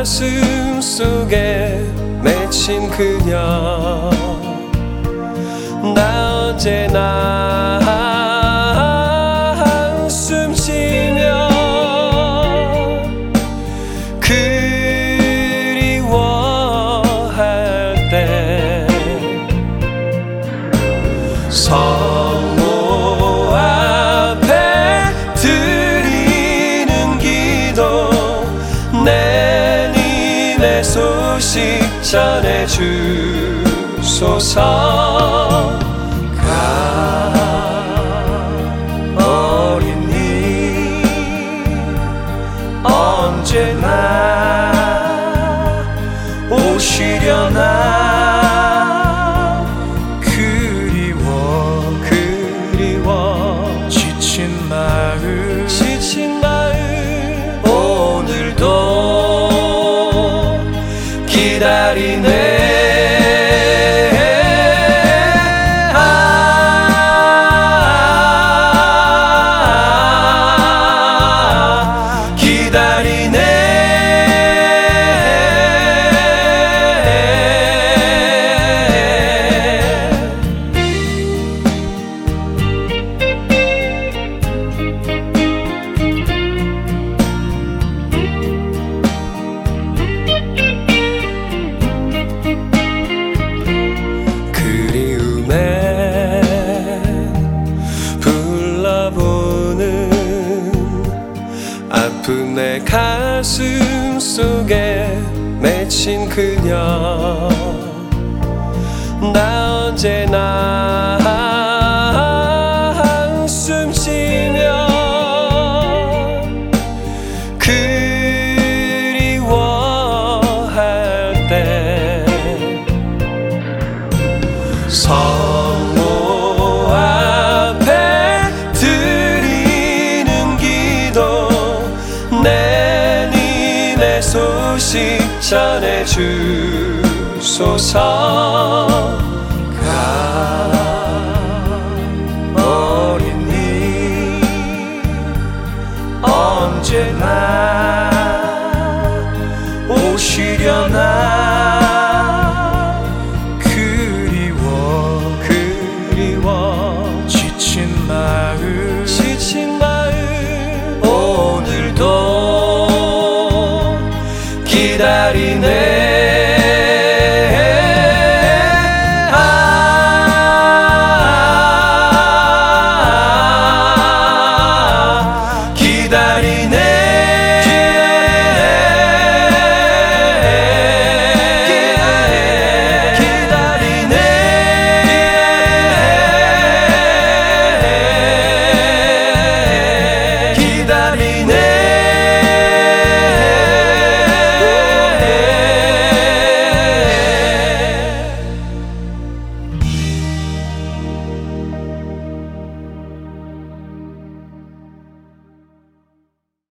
가슴 속에 맺힌 그녀, 나 언제나 한숨 쉬며 그리워할 때 성모 앞에 드리는 기도, 내님의 소식 전해주소서. 어린이 언제나 오시려나, 그리워 지친 마음 오늘도 기다리네. 아픈 내 가슴 속에 맺힌 그녀, 나 언제나 한숨 쉬며 그리워할 때 성모 앞에 드리는 기도, 내님의 소식 전해주소서.